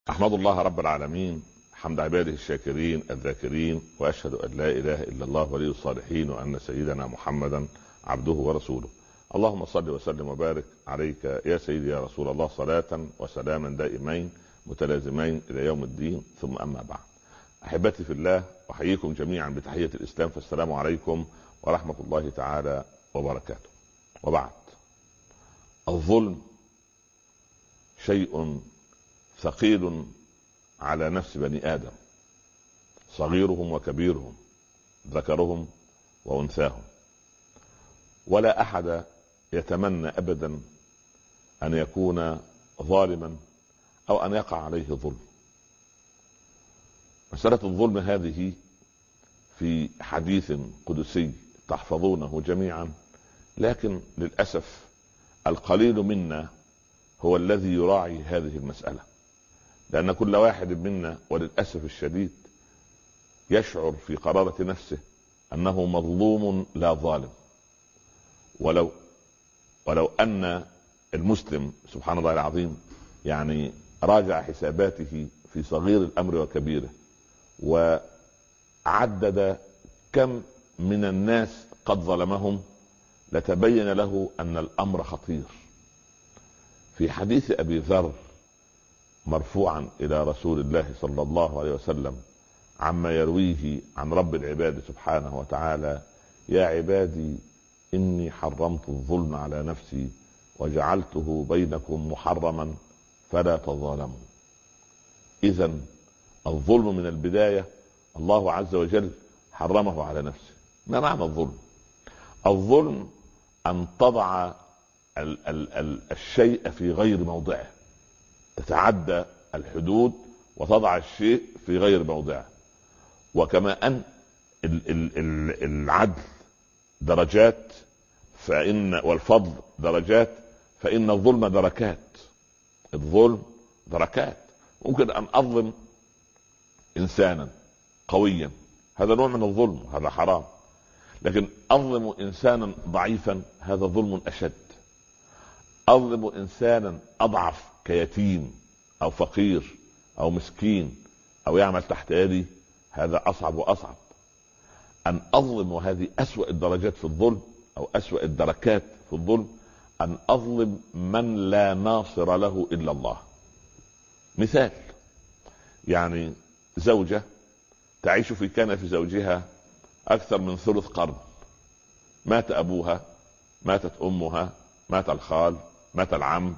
أحمد الله رب العالمين حمد عباده الشاكرين الذاكرين، وأشهد أن لا إله إلا الله ولي الصالحين، وأن سيدنا محمدا عبده ورسوله. اللهم صل وسلم وبارك عليك يا سيدي يا رسول الله، صلاة وسلاما دائمين متلازمين إلى يوم الدين، ثم أما بعد. أحبتي في الله، أحييكم جميعا بتحية الإسلام، فالسلام عليكم ورحمة الله تعالى وبركاته. وبعد، الظلم شيء ثقيل على نفس بني آدم، صغيرهم وكبيرهم، ذكرهم وأنثاهم، ولا أحد يتمنى أبدا أن يكون ظالما أو أن يقع عليه ظلم. مسألة الظلم هذه في حديث قدسي تحفظونه جميعا، لكن للأسف القليل منا هو الذي يراعي هذه المسألة، لأن كل واحد منا وللأسف الشديد يشعر في قرارة نفسه أنه مظلوم لا ظالم. ولو أن المسلم سبحان الله العظيم يعني راجع حساباته في صغير الأمر وكبيره، وعدد كم من الناس قد ظلمهم، لتبين له أن الأمر خطير. في حديث أبي ذر مرفوعا إلى رسول الله صلى الله عليه وسلم عما يرويه عن رب العباد سبحانه وتعالى: يا عبادي إني حرمت الظلم على نفسي وجعلته بينكم محرما فلا تظالموا. إذن الظلم من البداية الله عز وجل حرمه على نفسه. ما معنى الظلم؟ الظلم أن تضع الشيء في غير موضعه، تتعدى الحدود وتضع الشيء في غير موضعه. وكما أن العدل درجات والفضل درجات، فإن الظلم دركات. الظلم دركات. ممكن أن أظلم إنسانا قويا، هذا نوع من الظلم، هذا حرام. لكن أظلم إنسانا ضعيفا، هذا ظلم أشد. أظلم إنسانا أضعف كيتيم أو فقير أو مسكين أو يعمل تحت يدي، هذا أصعب وأصعب. أن أظلم، وهذه أسوأ الدرجات في الظلم أو أسوأ الدركات في الظلم، أن أظلم من لا ناصر له إلا الله. مثال، يعني زوجة تعيش في كنف زوجها أكثر من ثلث قرن، مات أبوها، ماتت أمها، مات الخال، مات العم،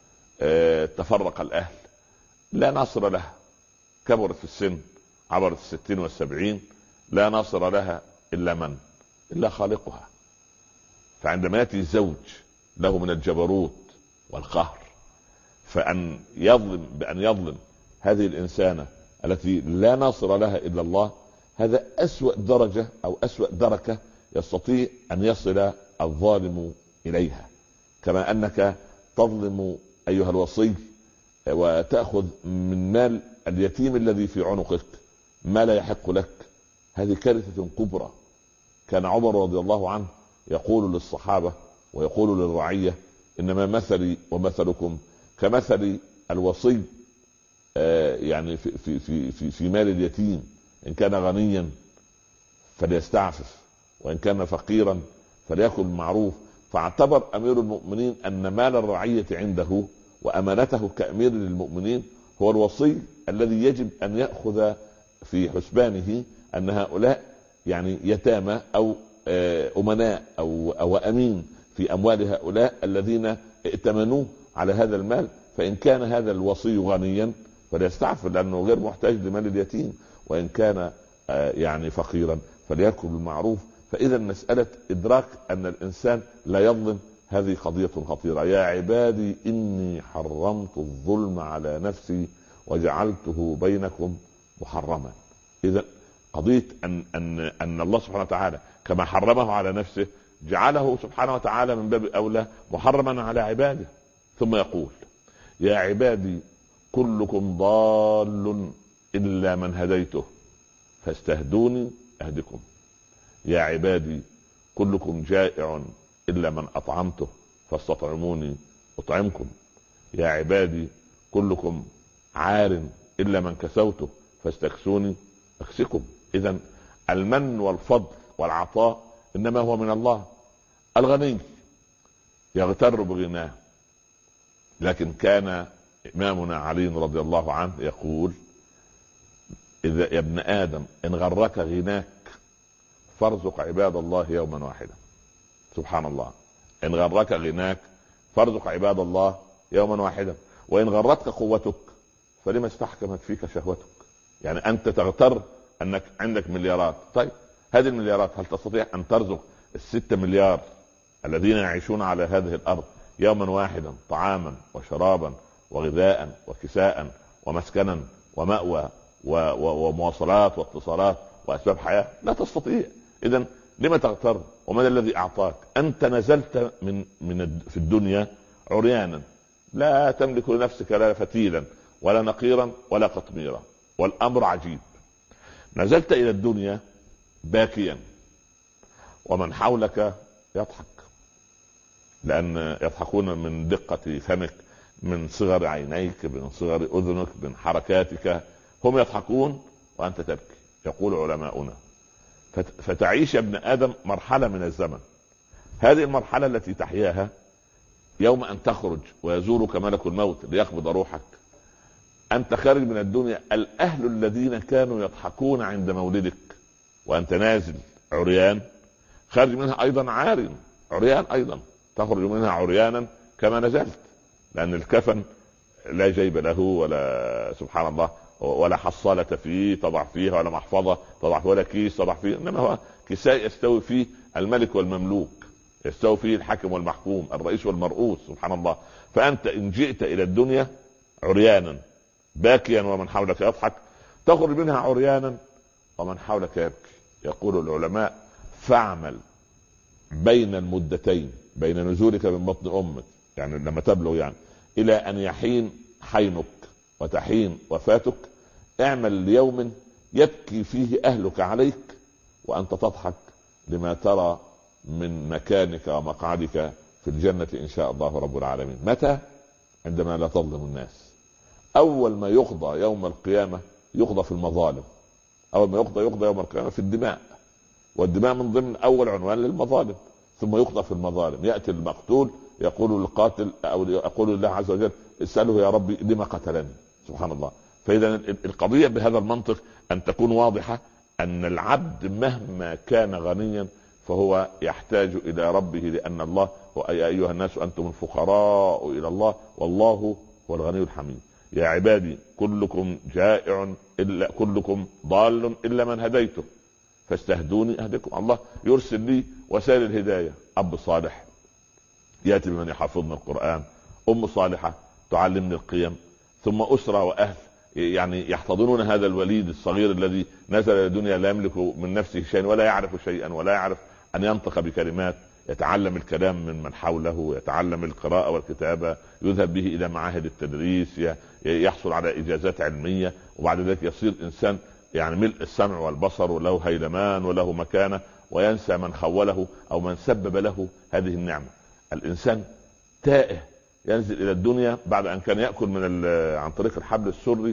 تفرق الأهل، لا ناصر لها، كبرت في السن، عبرت 60 و70، لا ناصر لها إلا من؟ إلا خالقها. فعندما يأتي زوج له من الجبروت والقهر، فأن يظلم بأن يظلم هذه الإنسانة التي لا ناصر لها إلا الله، هذا أسوأ درجة أو أسوأ دركة يستطيع أن يصل الظالم إليها. كما أنك تظلم أيها الوصي وتأخذ من مال اليتيم الذي في عنقك ما لا يحق لك، هذه كارثة كبرى. كان عمر رضي الله عنه يقول للصحابة ويقول للرعية: إنما مثلي ومثلكم كمثل الوصي يعني في مال اليتيم، إن كان غنيا فليستعفف، وإن كان فقيرا فليأكل بالمعروف. فاعتبر أمير المؤمنين أن مال الرعية عنده وأمانته كأمير للمؤمنين هو الوصي الذي يجب أن يأخذ في حسبانه أن هؤلاء يعني يتامى أو أمناء أو أمين في أموال هؤلاء الذين ائتمنوه على هذا المال. فإن كان هذا الوصي غنيا فليستعفف لأنه غير محتاج لمال اليتيم، وإن كان يعني فقيرا فليأكل بالمعروف. فإذا مسألة إدراك أن الإنسان لا يظلم هذه قضية خطيرة. يا عبادي إني حرمت الظلم على نفسي وجعلته بينكم محرما. إذا قضية أن الله سبحانه وتعالى كما حرمه على نفسه جعله سبحانه وتعالى من باب أولى محرما على عباده. ثم يقول: يا عبادي كلكم ضال إلا من هديته فاستهدوني أهدكم. يا عبادي كلكم جائع إلا من أطعمته فاستطعموني أطعمكم. يا عبادي كلكم عار إلا من كسوته فاستكسوني أكسكم. إذن المن والفضل والعطاء إنما هو من الله. الغني يغتر بغناه، لكن كان إمامنا علي رضي الله عنه يقول: إذا يا ابن آدم إن غرك غناك فارزق عباد الله يوما واحدا. سبحان الله، إن غرك غناك فارزق عباد الله يوما واحدا، وإن غرتك قوتك فلما استحكمت فيك شهوتك. يعني أنت تغتر أنك عندك مليارات، طيب هذه المليارات هل تستطيع أن ترزق 6 مليار الذين يعيشون على هذه الأرض يوما واحدا طعاما وشرابا وغذاء وكساء ومسكنا ومأوى ومواصلات واتصالات وأسباب حياة؟ لا تستطيع. إذن لما تغتر؟ ومن الذي أعطاك؟ أنت نزلت في الدنيا عريانا، لا تملك لنفسك لا فتيلا ولا نقيرا ولا قطميرا. والأمر عجيب، نزلت إلى الدنيا باكيا ومن حولك يضحك، لأن يضحكون من دقة فمك، من صغر عينيك، من صغر أذنك، من حركاتك، هم يضحكون وأنت تبكي. يقول علماؤنا: فتعيش يا ابن آدم مرحلة من الزمن، هذه المرحلة التي تحياها يوم أن تخرج ويزورك ملك الموت ليقبض روحك، أنت خارج من الدنيا، الأهل الذين كانوا يضحكون عند مولدك وأنت نازل عريان خارج منها أيضا عريان أيضا، تخرج منها عريانا كما نزلت، لأن الكفن لا جيب له ولا سبحان الله ولا حصالة فيه تضع فيها ولا محفظة تضع فيه ولا كيس تضع فيه، إنما هو كساء يستوي فيه الملك والمملوك، يستوي فيه الحاكم والمحكوم، الرئيس والمرؤوس، سبحان الله. فأنت إن جئت إلى الدنيا عريانا باكيا ومن حولك يضحك، تخرج منها عريانا ومن حولك يبكي. يقول العلماء: فاعمل بين المدتين، بين نزولك من بطن أمك يعني لما تبلغ يعني إلى أن يحين حينك وتحين وفاتك، اعمل ليوم يبكي فيه أهلك عليك وأنت تضحك لما ترى من مكانك ومقعدك في الجنة إن شاء الله رب العالمين. متى؟ عندما لا تظلم الناس. أول ما يقضى يوم القيامة يقضى في المظالم، أول ما يقضى يوم القيامة في الدماء، والدماء من ضمن أول عنوان للمظالم، ثم يقضى في المظالم. يأتي المقتول يقول للقاتل أو يقول لله عز وجل: اسأله يا ربي لما قتلني. سبحان الله. فإذا القضية بهذا المنطق أن تكون واضحة، أن العبد مهما كان غنيا فهو يحتاج إلى ربه، لأن الله: يا أيها الناس أنتم الفقراء إلى الله والله هو الغني الحميد. يا عبادي كلكم جائع إلا كلكم ضال إلا من هديته فاستهدوني أهدكم. الله يرسل لي وسائل الهداية: أب صالح يأتي بمن يحفظنا القرآن، أم صالحة تعلمني القيم، ثم أسرة وأهل يعني يحتضنون هذا الوليد الصغير الذي نزل إلى الدنيا لا يملك من نفسه شيئا ولا يعرف شيئا ولا يعرف أن ينطق بكلمات، يتعلم الكلام من حوله، يتعلم القراءة والكتابة، يذهب به إلى معاهد التدريس، يحصل على إجازات علمية، وبعد ذلك يصير إنسان يعني ملء السمع والبصر وله هيلمان وله مكانة، وينسى من خوله أو من سبب له هذه النعمة. الإنسان تائه ينزل إلى الدنيا بعد أن كان يأكل عن طريق الحبل السري،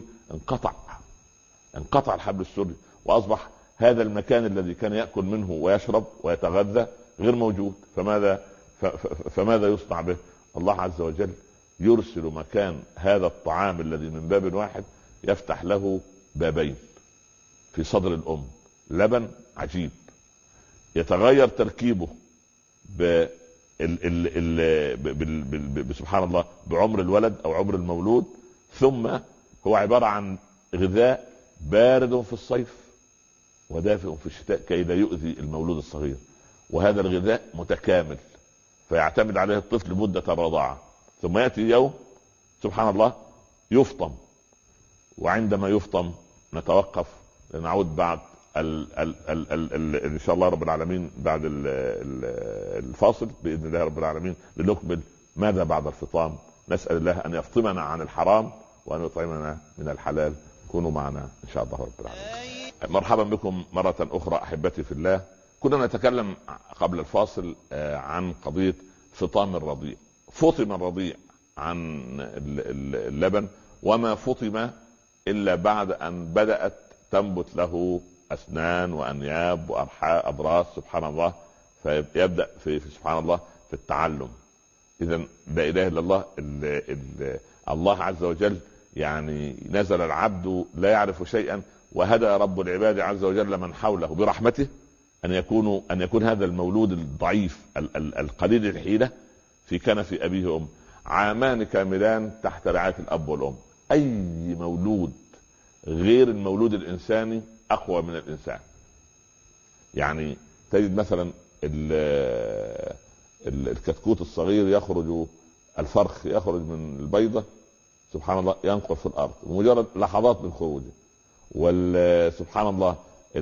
انقطع الحبل السري، وأصبح هذا المكان الذي كان يأكل منه ويشرب ويتغذى غير موجود. فماذا يصنع به؟ الله عز وجل يرسل مكان هذا الطعام الذي من باب واحد يفتح له بابين في صدر الأم، لبن عجيب يتغير تركيبه سبحان الله بعمر الولد أو عمر المولود، ثم هو عبارة عن غذاء بارد في الصيف ودافئ في الشتاء كي لا يؤذي المولود الصغير، وهذا الغذاء متكامل فيعتمد عليه الطفل مدة الرضاعة، ثم يأتي يوم سبحان الله يفطم، وعندما يفطم نتوقف لنعود بعد ان شاء الله رب العالمين بعد الفاصل باذن الله رب العالمين لنكمل ماذا بعد الفطام. نسال الله ان يفطمنا عن الحرام وان يطعمنا من الحلال. كونوا معنا ان شاء الله رب العالمين. مرحبا بكم مره اخرى احبتي في الله. كنا نتكلم قبل الفاصل عن قضيه فطام الرضيع. فطم الرضيع عن اللبن، وما فطم الا بعد ان بدات تنبت له اسنان وانياب واضراس سبحان الله، فيبدا في سبحان الله في التعلم. اذا لا اله الا الله. الله عز وجل يعني نزل العبد لا يعرف شيئا، وهدى رب العباد عز وجل من حوله برحمته ان يكون هذا المولود الضعيف القليل الحيلة في كنف ابيه وامه عامان كاملان تحت رعاية الاب والام. اي مولود غير المولود الانساني اقوى من الانسان. يعني تجد مثلا الكتكوت الصغير يخرج، الفرخ يخرج من البيضة سبحان الله ينقر في الارض بمجرد لحظات من خروجه. وسبحان الله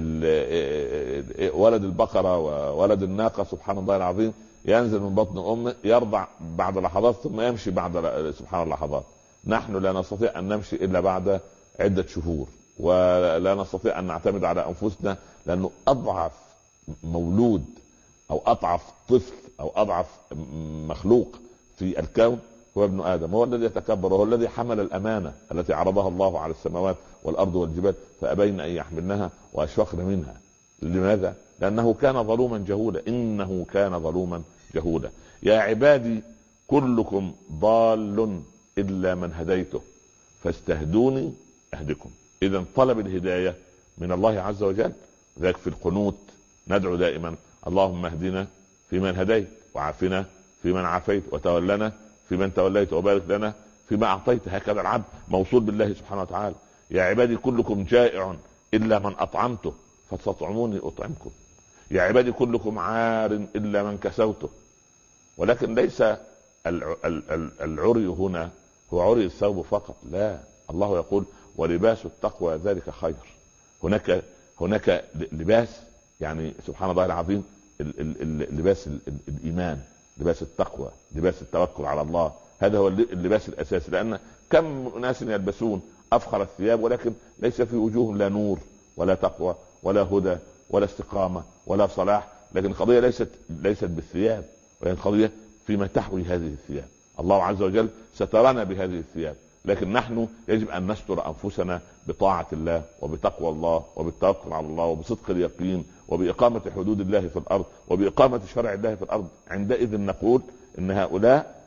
ولد البقرة وولد الناقة سبحان الله العظيم ينزل من بطن امه يرضع بعد لحظات ثم يمشي بعد سبحان الله لحظات. نحن لا نستطيع ان نمشي الا بعد عدة شهور، ولا نستطيع ان نعتمد على انفسنا، لانه اضعف مولود او اضعف طفل او اضعف مخلوق في الكون هو ابن ادم. هو الذي يتكبر، وهو الذي حمل الامانه التي عرضها الله على السماوات والارض والجبال فابين ان يحملنها واشفقن منها. لماذا؟ لانه كان ظلوما جهولا. انه كان ظلوما جهولا. يا عبادي كلكم ضال الا من هديته فاستهدوني اهدكم. اذا طلب الهدايه من الله عز وجل. ذاك في القنوت ندعو دائما اللهم اهدنا فيمن هديت، وعافنا فيمن عافيت، وتولنا فيمن توليت، وبارك لنا فيما اعطيت. هكذا العبد موصول بالله سبحانه وتعالى. يا عبادي كلكم جائع الا من اطعمته فتطعموني اطعمكم. يا عبادي كلكم عار الا من كسوته. ولكن ليس العري هنا هو عري الثوب فقط، لا. الله يقول ولباس التقوى ذلك خير. هناك لباس يعني سبحان الله العظيم لباس الايمان، لباس التقوى، لباس التوكل على الله. هذا هو اللباس الاساسي. لان كم ناس يلبسون افخر الثياب ولكن ليس في وجوههم لا نور ولا تقوى ولا هدى ولا استقامة ولا صلاح. لكن القضية ليست بالثياب، ولكن القضية فيما تحوي هذه الثياب. الله عز وجل سترنا بهذه الثياب، لكن نحن يجب ان نستر انفسنا بطاعة الله وبتقوى الله وبالتوكل على الله وبصدق اليقين وبإقامة حدود الله في الارض وبإقامة شرع الله في الارض. عندئذ نقول ان هؤلاء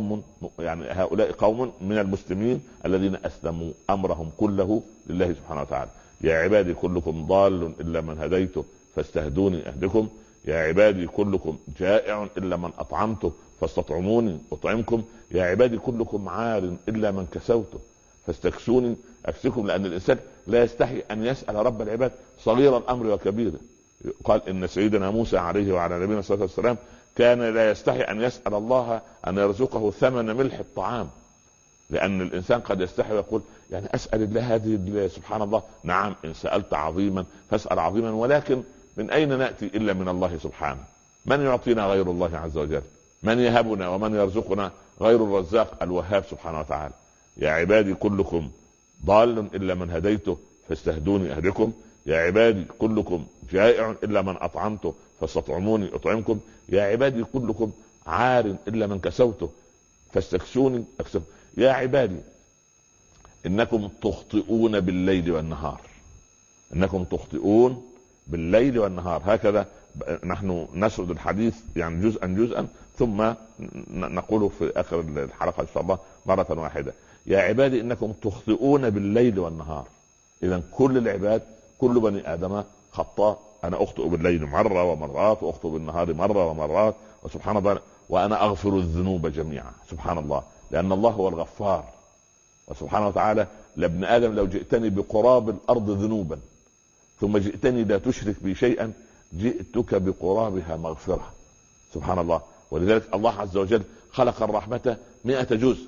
قوم من المسلمين الذين اسلموا امرهم كله لله سبحانه وتعالى. يا عبادي كلكم ضال الا من هديته فاستهدوني اهدكم. يا عبادي كلكم جائع الا من اطعمته فاستطعموني اطعمكم. يا عبادي كلكم عار الا من كسوته فاستكسوني اكسكم. لان الانسان لا يستحي ان يسال رب العباد صغير الامر وكبيره. قال ان سيدنا موسى عليه وعلى نبينا الصلاه والسلام كان لا يستحي ان يسال الله ان يرزقه ثمن ملح الطعام. لان الانسان قد يستحي ويقول يعني اسال الله هذه سبحان الله. نعم ان سالت عظيما فاسال عظيما، ولكن من اين ناتي الا من الله سبحانه؟ من يعطينا غير الله عز وجل؟ من يهبنا ومن يرزقنا غير الرزاق الوهاب سبحانه وتعالى؟ يا عبادي كلكم ضال الا من هديته فاستهدوني اهدكم. يا عبادي كلكم جائع الا من اطعمته فاستطعموني اطعمكم. يا عبادي كلكم عار الا من كسوته فاستكسوني اكسبكم. يا عبادي انكم تخطئون بالليل والنهار. انكم تخطئون بالليل والنهار. هكذا نحن نسرد الحديث يعني جزءا جزءا ثم نقوله في اخر الحلقة ان شاء الله مرة واحدة. يا عبادي انكم تخطئون بالليل والنهار. اذا كل العباد كل بني ادم خطاء. انا اخطئ بالليل مرة ومرات واخطئ بالنهار مرة ومرات، وسبحان الله وانا اغفر الذنوب جميعا. سبحان الله، لان الله هو الغفار. وسبحانه وتعالى لابن ادم لو جئتني بقراب الارض ذنوبا ثم جئتني لا تشرك بي شيئا جئتك بقرابها مغفرة. سبحان الله. ولذلك الله عز وجل خلق الرحمة 100 جزء،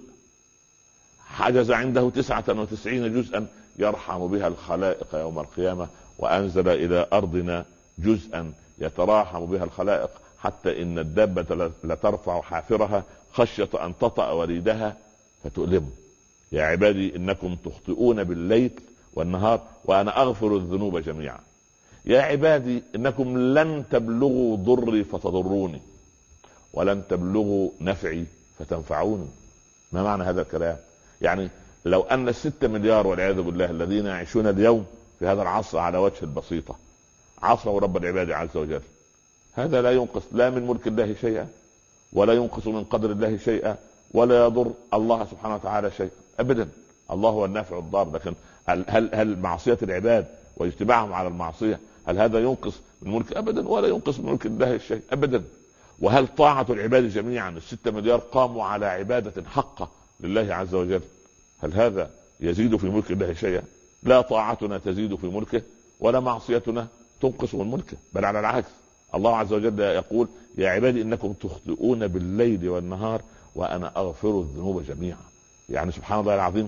حجز عنده 99 جزءا يرحم بها الخلائق يوم القيامة، وأنزل إلى أرضنا جزءا يتراحم بها الخلائق، حتى إن الدابة لترفع حافرها خشية أن تطأ وليدها فتؤلمه. يا عبادي إنكم تخطئون بالليل والنهار وأنا أغفر الذنوب جميعا. يا عبادي إنكم لن تبلغوا ضري فتضروني ولن تبلغوا نفعي فتنفعوني. ما معنى هذا الكلام؟ يعني لو ان الستة مليار والعياذ بالله الذين يعيشون اليوم في هذا العصر على وجه البسيطة عصوا رب العباد عز وجل، هذا لا ينقص لا من ملك الله شيئا، ولا ينقص من قدر الله شيئا، ولا يضر الله سبحانه وتعالى شيئا ابدا. الله هو النافع الضار. لكن هل معصية العباد واجتماعهم على المعصية هل هذا ينقص من ملك؟ ابدا، ولا ينقص من ملك الله شيء ابدا. وهل طاعة العباد جميعا الستة مليار قاموا على عبادة حقة لله عز وجل، هل هذا يزيد في ملك الله شيئا؟ لا طاعتنا تزيد في ملكه ولا معصيتنا تنقص من ملكه، بل على العكس. الله عز وجل يقول يا عبادي انكم تخطئون بالليل والنهار وانا اغفر الذنوب جميعا. يعني سبحان الله العظيم.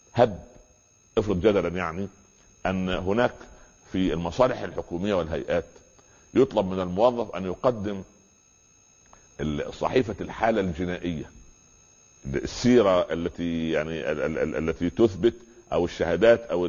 افرض جدلا يعني ان هناك في المصالح الحكومية والهيئات يطلب من الموظف ان يقدم صحيفة الحالة الجنائية، السيرة التي يعني التي تثبت او الشهادات او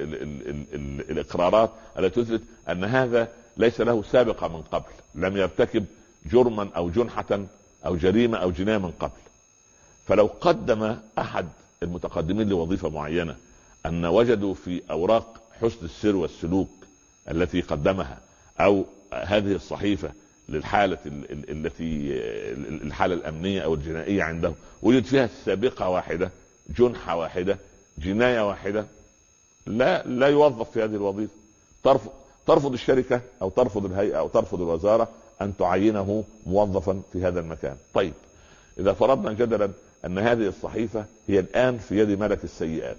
الاقرارات التي تثبت ان هذا ليس له سابقة من قبل، لم يرتكب جرما او جنحة او جريمة او جناية من قبل. فلو قدم احد المتقدمين لوظيفة معينة ان وجدوا في اوراق حسن السير والسلوك التي قدمها او هذه الصحيفة للحالة التي الحالة الامنية او الجنائية عنده وجد فيها سابقة واحدة، جنحة واحدة، جناية واحدة، لا يوظف في هذه الوظيفة. ترفض الشركة او ترفض الهيئة او ترفض الوزارة ان تعينه موظفا في هذا المكان. طيب اذا فرضنا جدلا ان هذه الصحيفة هي الان في يد ملك السيئات،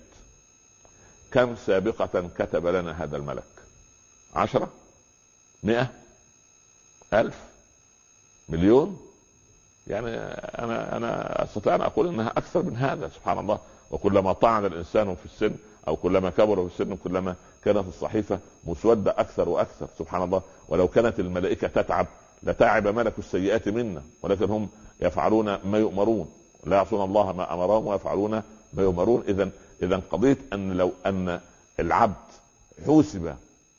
كم سابقة كتب لنا هذا الملك؟ 10 100 1000 مليون؟ يعني انا استطيع ان اقول انها اكثر من هذا سبحان الله. وكلما طعن الانسان في السن او كلما كبر في السن كلما كانت الصحيفة مسودة اكثر واكثر سبحان الله. ولو كانت الملائكة تتعب لتعب ملك السيئات منا، ولكن هم يفعلون ما يؤمرون، لا يعصون الله ما امرهم ويفعلون ما يؤمرون. اذا قضية ان لو ان العبد حوسب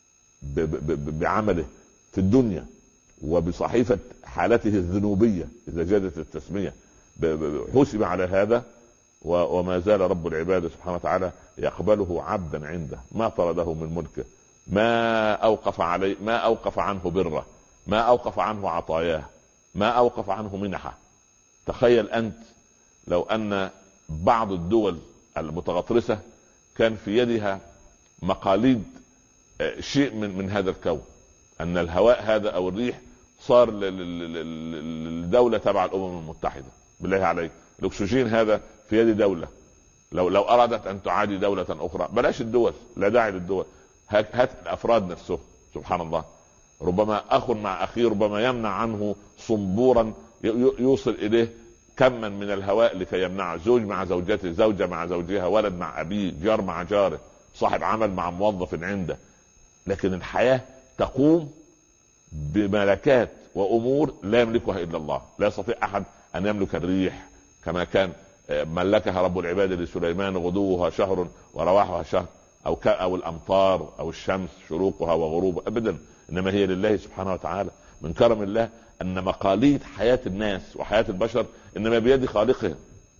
بعمله في الدنيا وبصحيفة حالته الذنوبية اذا جازت التسمية حوسب على هذا وما زال رب العباد سبحانه وتعالى يقبله عبدا عنده، ما طرده من ملكه، ما اوقف عليه، ما اوقف عنه بره، ما اوقف عنه عطاياه، ما اوقف عنه منحه. تخيل انت لو ان بعض الدول المتغطرسة كان في يدها مقاليد شيء من هذا الكون، ان الهواء هذا او الريح صار لدولة تبع الامم المتحدة. بالله عليك الاكسجين هذا في يد دولة، لو ارادت ان تعادي دولة اخرى، بلاش الدول، لا داعي للدول، هات الافراد نفسه سبحان الله. ربما اخ مع اخيه ربما يمنع عنه صنبورا يوصل اليه كما من الهواء لكي يمنعه، زوج مع زوجته، زوجة مع زوجها، ولد مع ابيه، جار مع جاره، صاحب عمل مع موظف عنده. لكن الحياة تقوم بملكات وامور لا يملكها الا الله. لا يستطيع احد ان يملك الريح كما كان ملكها رب العباد لسليمان غدوها شهر ورواحها شهر، او الامطار او الشمس شروقها وغروبها، ابدا، انما هي لله سبحانه وتعالى. من كرم الله ان مقاليد حياة الناس وحياة البشر انما بيد خالقهم.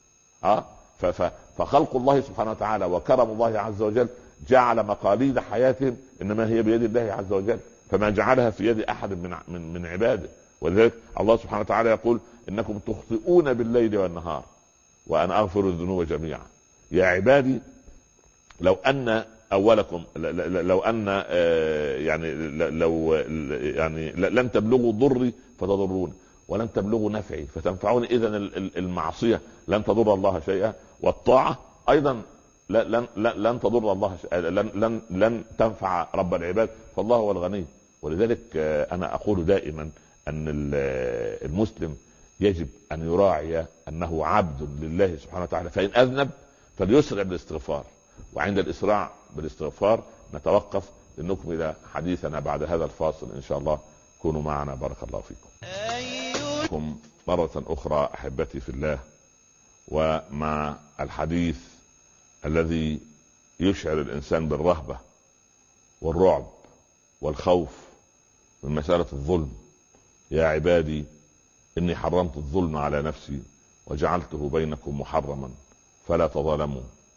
فخلق الله سبحانه وتعالى وكرم الله عز وجل جعل مقاليد حياتهم انما هي بيد الله عز وجل، فما جعلها في يد احد من عباده. ولذلك الله سبحانه وتعالى يقول انكم تخطئون بالليل والنهار وانا اغفر الذنوب جميعا. يا عبادي لو ان اولكم لو ان يعني لو يعني لن تبلغوا ضري فتضرون ولن تبلغوا نفعي فتنفعون، اذا المعصية لن تضر الله شيئا، والطاعة ايضا لن تضر الله لن تنفع رب العباد، فالله هو الغني. ولذلك انا اقول دائما ان المسلم يجب ان يراعي انه عبد لله سبحانه وتعالى، فان اذنب فليسرع بالاستغفار، وعند الاسراع بالاستغفار نتوقف لنكمل حديثنا بعد هذا الفاصل ان شاء الله. كونوا معنا بارك الله فيكم مرة اخرى احبتي في الله، ومع الحديث الذي يشعر الانسان بالرهبة والرعب والخوف من مسألة الظلم. يا عبادي اني حرمت الظلم على نفسي وجعلته بينكم محرما فلا تظالموا.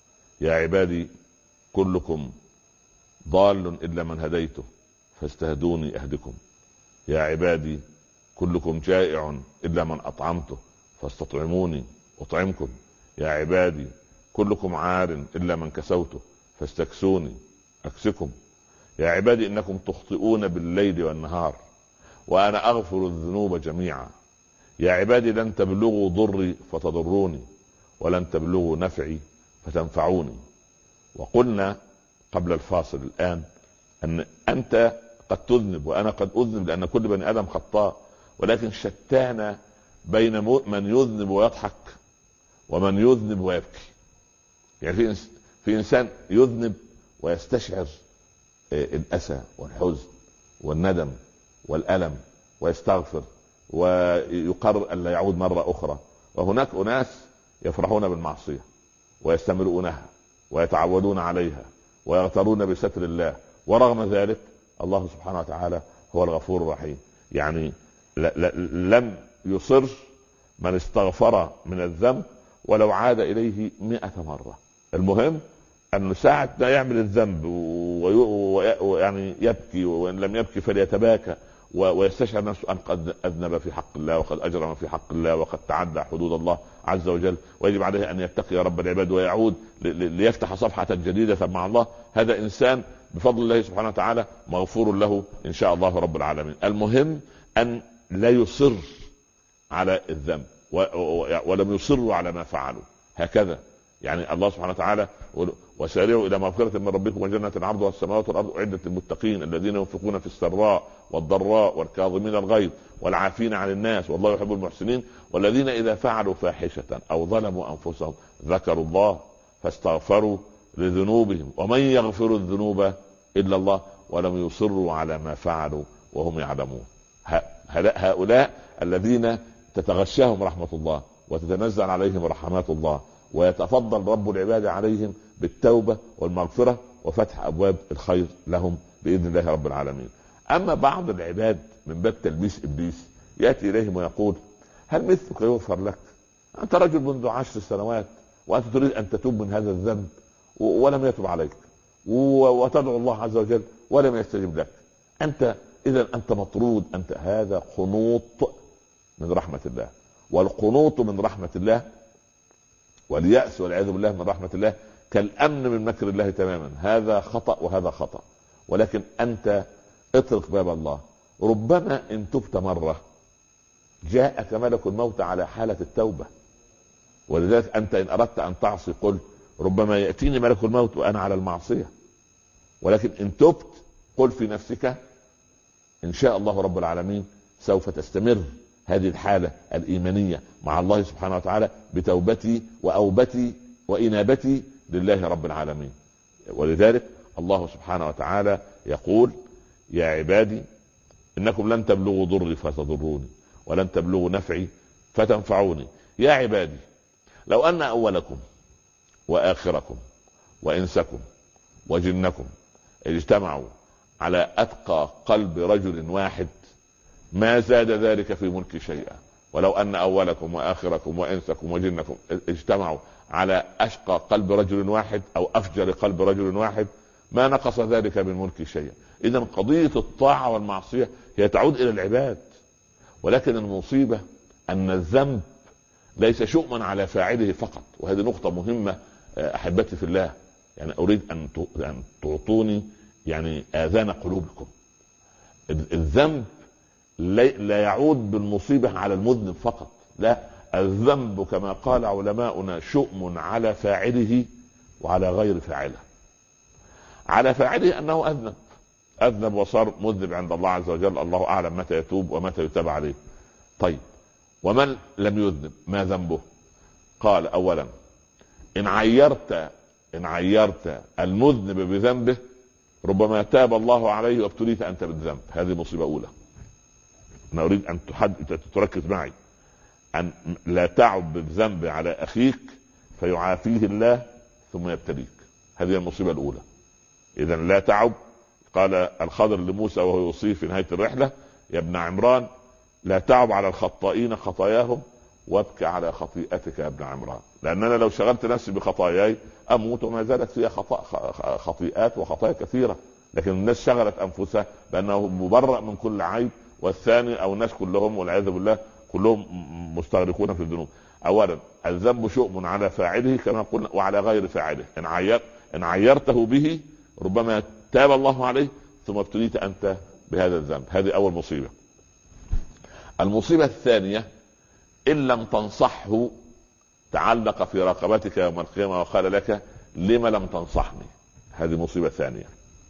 يا عبادي كلكم ضال إلا من هديته فاستهدوني أهدكم. يا عبادي كلكم جائع إلا من أطعمته فاستطعموني أطعمكم. يا عبادي كلكم عار إلا من كسوته فاستكسوني أكسكم. يا عبادي إنكم تخطئون بالليل والنهار وأنا أغفر الذنوب جميعا. يا عبادي لن تبلغوا ضري فتضروني ولن تبلغوا نفعي فتنفعوني. وقلنا قبل الفاصل الآن أن أنت قد تذنب وأنا قد أذنب، لأن كل بني آدم خطاء، ولكن شتان بين من يذنب ويضحك ومن يذنب ويبكي. يعني في إنسان يذنب ويستشعر الأسى والحزن والندم والألم ويستغفر ويقرر أن لا يعود مرة أخرى، وهناك أناس يفرحون بالمعصية ويستمرؤونها ويتعودون عليها ويغترون بستر الله، ورغم ذلك الله سبحانه وتعالى هو الغفور الرحيم. يعني لم يصر من استغفر من الذنب ولو عاد إليه 100 مرة. المهم أن ساعة لا يعمل الذنب ويعني يبكي، وإن لم يبكي فليتباكى ويستشعر نفسه أن قد أذنب في حق الله وقد أجرم في حق الله وقد تعدى حدود الله عز وجل، ويجب عليه أن يتقي رب العباد ويعود ليفتح صفحة جديدة مع الله. هذا إنسان بفضل الله سبحانه وتعالى مغفور له إن شاء الله رب العالمين. المهم أن لا يصر على الذنب ولم يصروا على ما فعلوا. هكذا يعني الله سبحانه وتعالى وسارعوا الى مغفرة من ربكم وجنة عرضها السماوات والارض اعدت للمتقين الذين ينفقون في السراء والضراء والكاظمين الغيظ والعافين عن الناس والله يحب المحسنين والذين اذا فعلوا فاحشة او ظلموا انفسهم ذكروا الله فاستغفروا لذنوبهم ومن يغفر الذنوب الا الله ولم يصروا على ما فعلوا وهم يعلمون. هؤلاء الذين تتغشاهم رحمة الله وتتنزل عليهم رحمات الله ويتفضل رب العباد عليهم بالتوبة والمغفرة وفتح أبواب الخير لهم بإذن الله رب العالمين. أما بعض العباد من باب تلبيس إبليس يأتي إليهم ويقول هل مثلك يغفر لك؟ أنت رجل منذ 10 سنوات وأنت تريد أن تتوب من هذا الذنب ولم يتب عليك وتدعو الله عز وجل ولم يستجب لك، أنت إذا أنت مطرود. أنت هذا قنوط من رحمة الله، والقنوط من رحمة الله واليأس والعياذ بالله من رحمة الله كالأمن من مكر الله تماما. هذا خطأ وهذا خطأ، ولكن أنت اطرق باب الله. ربما إن تبت مرة جاءك ملك الموت على حالة التوبة، ولذلك أنت إن أردت أن تعصي قل ربما يأتيني ملك الموت وأنا على المعصية، ولكن إن تبت قل في نفسك إن شاء الله رب العالمين سوف تستمر هذه الحالة الإيمانية مع الله سبحانه وتعالى بتوبتي وأوبتي وإنابتي لله رب العالمين. ولذلك الله سبحانه وتعالى يقول يا عبادي إنكم لن تبلغوا ضري فتضروني ولن تبلغوا نفعي فتنفعوني. يا عبادي لو أن أولكم وآخركم وإنسكم وجنكم اجتمعوا على أتقى قلب رجل واحد ما زاد ذلك في ملك شيئا، ولو أن أولكم وآخركم وإنسكم وجنكم اجتمعوا على أشقى قلب رجل واحد أو أفجر قلب رجل واحد ما نقص ذلك من ملك شيئا. إذن قضية الطاعة والمعصية هي تعود إلى العباد، ولكن المصيبة أن الذنب ليس شؤما على فاعله فقط، وهذه نقطة مهمة أحبتي في الله. يعني أريد أن تعطوني يعني آذان قلوبكم. الذنب لا يعود بالمصيبة على المذنب فقط، لا، الذنب كما قال علماؤنا شؤم على فاعله وعلى غير فاعله. على فاعله أنه أذنب وصار مذنب عند الله عز وجل، الله أعلم متى يتوب ومتى يتاب عليه. طيب ومن لم يذنب ما ذنبه؟ قال أولا إن عيرت المذنب بذنبه ربما تاب الله عليه وابتليت أنت بالذنب. هذه مصيبة أولى. أنا أريد أن تركز معي، أن لا تعب بالذنب على أخيك فيعافيه الله ثم يبتليك. هذه المصيبة الأولى. إذا لا تعب. قال الخضر لموسى وهو يوصيه في نهاية الرحلة يا ابن عمران لا تعب على الخطائين خطاياهم وابكي على خطيئتك يا ابن عمران، لان انا لو شغلت نفسي بخطاياي اموت وما زالت فيها خطيئات وخطايا كثيره. لكن الناس شغلت انفسها بانه مبرأ من كل عيب، والثاني او الناس كلهم والعياذ بالله كلهم مستغرقون في الذنوب. اولا الذنب شؤم على فاعله كما قلنا وعلى غير فاعله، ان عيرته به ربما تاب الله عليه ثم ابتليت انت بهذا الذنب. هذه اول مصيبه. المصيبه الثانيه ان لم تنصحه تعلق في رقبتك يوم القيامه وقال لك لما لم تنصحني. هذه مصيبه ثانيه.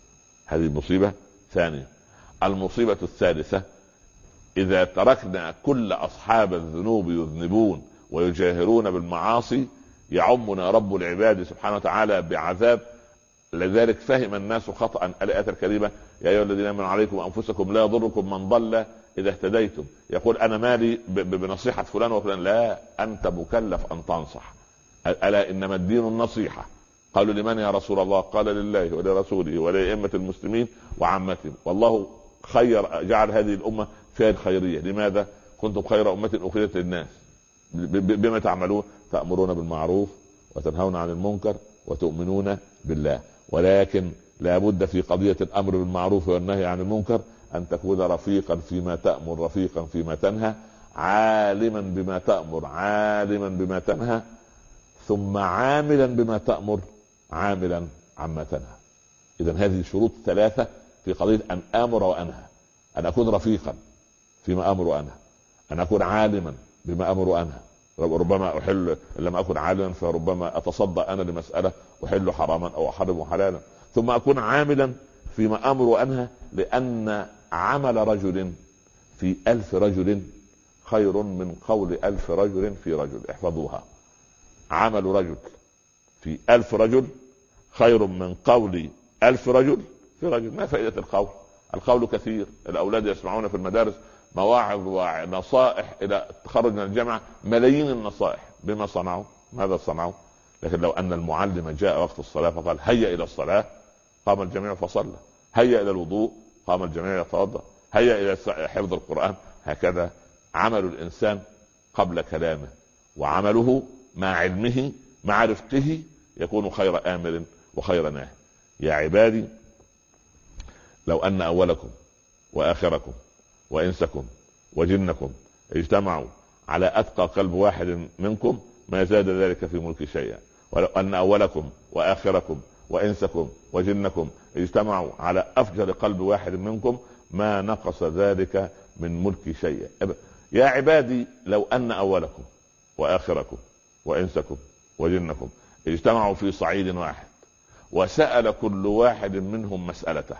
المصيبه الثالثه اذا تركنا كل اصحاب الذنوب يذنبون ويجاهرون بالمعاصي يعمنا رب العباد سبحانه وتعالى بعذاب. لذلك فهم الناس خطأ الآية الكريمة يا أيها الذين آمنوا عليكم أنفسكم لا يضركم من ضل إذا اهتديتم. يقول أنا مالي بنصيحة فلان وفلان، لا، أنت مكلف أن تنصح. ألا إنما الدين النصيحة. قالوا لمن يا رسول الله؟ قال لله ولرسوله ولأئمة المسلمين وعامتهم. والله خير، جعل هذه الأمة فيها الخيرية. لماذا؟ كنتم خير أمة أخرجت للناس. بما تعملون؟ تأمرون بالمعروف وتنهون عن المنكر وتؤمنون بالله. ولكن لا بد في قضية الأمر بالمعروف والنهي عن المنكر أن تكون رفيقا فيما تأمر، رفيقا فيما تنهى، عالما بما تأمر، عالما بما تنهى، ثم عاملا بما تأمر، عاملا عما تنهى. إذن هذه شروط ثلاثة في قضية أن آمر وأنهى: أن أكون رفيقا فيما أمر وأنهى، أن أكون عالما بما أمر وأنهى، ربما أحل لما أكون عالما فربما أتصدى أنا لمسألة أحل حراما أو أحرم حلالا، ثم أكون عاملا فيما أمر وأنهى، لأن عمل رجل في 1000 رجل خير من قول 1000 رجل في رجل. احفظوها: عمل رجل في 1000 رجل خير من قول 1000 رجل في رجل. ما فائدة القول؟ القول كثير، الأولاد يسمعون في المدارس مواعظ ونصائح إلى تخرج من الجامعة، ملايين النصائح. بما صنعوا؟ ماذا صنعوا؟ لكن لو أن المعلم جاء وقت الصلاة فقال هيا إلى الصلاة، قام الجميع فصلى. هيا إلى الوضوء، قام الجميع يتوضأ. هيا إلى حفظ القرآن. هكذا عمل الإنسان قبل كلامه، وعمله مع علمه مع رفقه يكون خير آمر وخير ناهي. يا عبادي لو أن أولكم وآخركم وإنسكم وجنكم اجتمعوا على أتقى قلب واحد منكم ما زاد ذلك في ملك شيئا، ولو أن أولكم وآخركم وإنسكم وجنكم اجتمعوا على أفجر قلب واحد منكم ما نقص ذلك من ملك شيئا. يا عبادي لو أن أولكم وآخركم وإنسكم وجنكم اجتمعوا في صعيد واحد وسأل كل واحد منهم مسألته،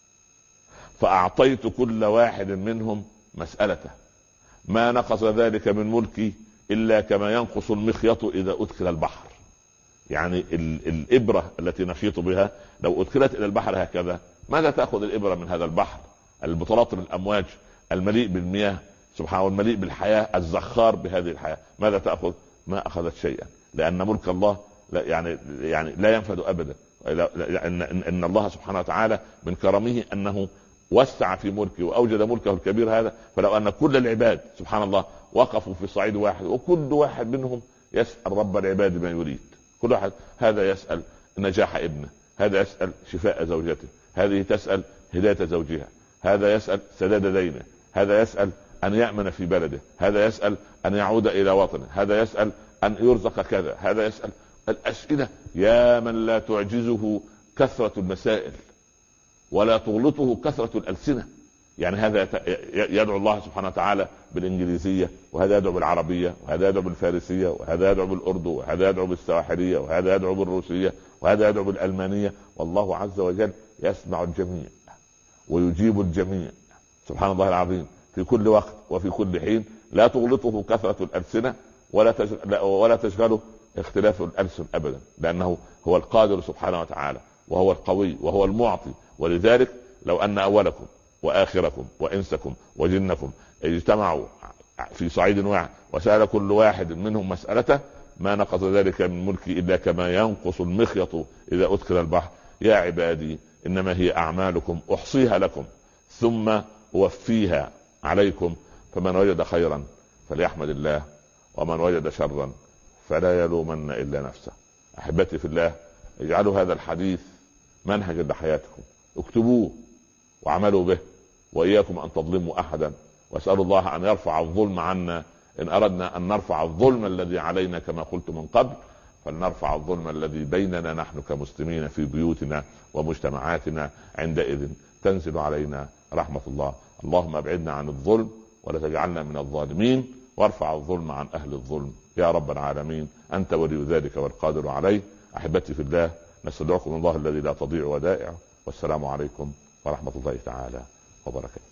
فأعطيت كل واحد منهم مسألته، ما نقص ذلك من ملكي إلا كما ينقص المخيط إذا أدخل البحر. يعني الإبرة التي نخيط بها لو أدخلت إلى البحر هكذا، ماذا تأخذ الإبرة من هذا البحر المتلاطم الأمواج المليء بالمياه سبحانه والمليء بالحياة الزخار بهذه الحياة؟ ماذا تأخذ؟ ما أخذت شيئا، لأن ملك الله يعني لا ينفد أبدا. إن الله سبحانه وتعالى من كرمه أنه وسع في ملكه وأوجد ملكه الكبير هذا. فلو أن كل العباد سبحان الله وقفوا في صعيد واحد وكل واحد منهم يسأل رب العباد ما يريد، كل واحد هذا يسأل نجاح ابنه، هذا يسأل شفاء زوجته، هذه تسأل هداية زوجها، هذا يسأل سداد دينه، هذا يسأل أن يأمن في بلده، هذا يسأل أن يعود إلى وطنه، هذا يسأل أن يرزق كذا، هذا يسأل. الأسئلة يا من لا تعجزه كثرة المسائل ولا تغلطه كثرة الألسنة. يعني هذا يدعو الله سبحانه وتعالى بالإنجليزية، وهذا يدعو بالعربية، وهذا يدعو بالفارسية، وهذا يدعو بالأردو، وهذا يدعو بالسواحلية، وهذا يدعو بالروسية، وهذا يدعو بالألمانية. والله عز وجل يسمع الجميع ويجيب الجميع سبحان الله العظيم في كل وقت وفي كل حين. لا تغلطه كثرة الألسنة ولا تشغله اختلاف الألسن أبدا، لأنه هو القادر سبحانه وتعالى، وهو القوي، وهو المعطي. ولذلك لو أن أولكم وآخركم وإنسكم وجنكم اجتمعوا في صعيد واحد وسأل كل واحد منهم مسألته ما نقص ذلك من ملكي إلا كما ينقص المخيط إذا أدخل البحر. يا عبادي إنما هي أعمالكم أحصيها لكم ثم أوفيها عليكم، فمن وجد خيرا فليحمد الله، ومن وجد شرا فلا يلومن إلا نفسه. أحبتي في الله، اجعلوا هذا الحديث منهجا لحياتكم، اكتبوه واعملوا به، وإياكم أن تظلموا أحدا، واسألوا الله أن يرفع الظلم عنا. إن أردنا أن نرفع الظلم الذي علينا كما قلت من قبل، فلنرفع الظلم الذي بيننا نحن كمسلمين في بيوتنا ومجتمعاتنا، عندئذ تنزل علينا رحمة الله. اللهم ابعدنا عن الظلم ولا تجعلنا من الظالمين، وارفع الظلم عن أهل الظلم يا رب العالمين، أنت ولي ذلك والقادر عليه. أحبتي في الله، نستودعكم الله الذي لا تضيع ودائعه، والسلام عليكم ورحمة الله تعالى وبركاته.